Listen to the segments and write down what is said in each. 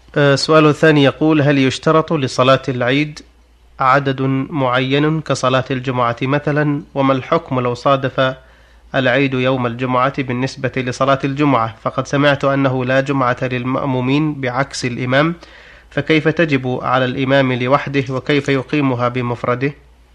سؤاله الثاني يقول: هل يشترط لصلاة العيد عدد معين كصلاة الجمعة مثلا؟ وما الحكم لو صادف العيد يوم الجمعة بالنسبة لصلاة الجمعة؟ فقد سمعت أنه لا جمعة للمأمومين بعكس الإمام، فكيف تجب على الإمام لوحده وكيف يقيمها بمفرده؟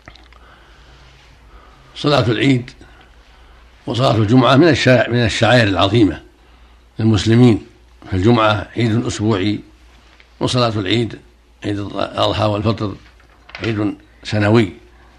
صلاة العيد وصلاة الجمعة من الشعائر العظيمة للمسلمين، فالجمعة عيد أسبوعي، وصلاة العيد عيد الأضحى والفطر عيد سنوي،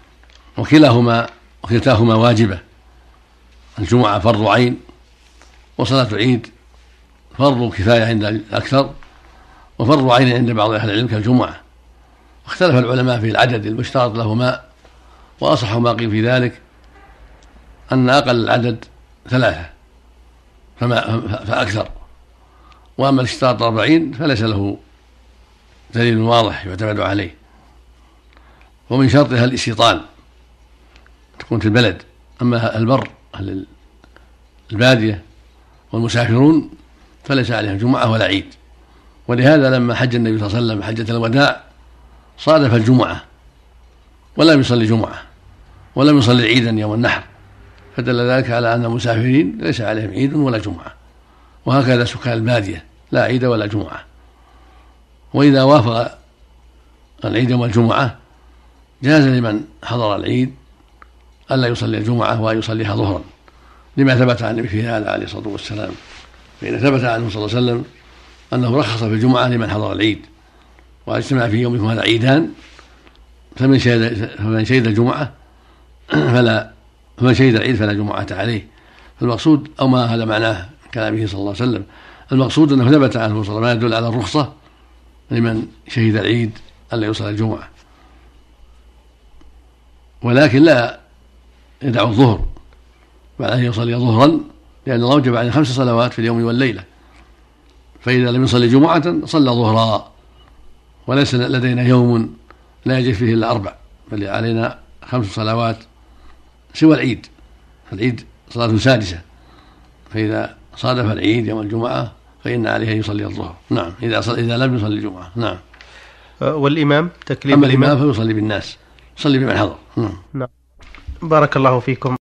وكلتاهما واجبة. الجمعة فرض عين، وصلاة العيد فرض كفاية عند الأكثر، وفرض عين عند بعض أهل العلم كالجمعة. واختلف العلماء في العدد المشترط لهما، وأصح ما قيل في ذلك أن أقل العدد 3 فأكثر، وأما الاشتراط 40 فليس له دليل واضح يعتمد عليه. ومن شرطها الاستيطان، تكون في البلد. أما البر أهل البادية والمسافرون فليس عليهم جمعة ولا عيد. ولهذا لما حج النبي صلى الله عليه وسلم حجة الوداع صادف الجمعة ولم يصلي جمعة ولم يصلي عيدا يوم النحر، فدل ذلك على أن المسافرين ليس عليهم عيد ولا جمعة، وهكذا سكان البادية لا عيد ولا جمعة. وإذا وافق العيد والجمعة جاز لمن حضر العيد ألا يصلي الجمعة ويصليها ظهرا، لما ثبت عن النبي في هذا عليه الصلاة والسلام. فإن ثبت عنه صلى الله عليه وسلم أنه رخص في الجمعة لمن حضر العيد، واجتمع في يومكم هذا عيدان، فمن شهد الجمعة فمن شهد العيد فلا جمعة عليه. فالمقصود، أو ما هذا معناه كلامه صلى الله عليه وسلم، المقصود أنه ثبت عنه صلى الله عليه وسلم ما يدل على الرخصة لمن شهد العيد ألا يصلي الجمعة، ولكن لا يدع الظهر بعد أن يصلي ظهرا، لأن الله وجب عليه 5 صلوات في اليوم والليلة، فإذا لم يصلي جمعة صلى ظهرا. وليس لدينا يوم لا يجب فيه إلا 4، بل علينا 5 صلوات سوى العيد. فالعيد صلاة سادسة، فإذا صادف العيد يوم الجمعة فإن عليه أن يصلي الظهر. نعم، إذا لم يصلي الجمعة. نعم. والإمام تكليف أما الإمام فيصلي بالناس، يصلي بمن حضر. نعم. بارك الله فيكم.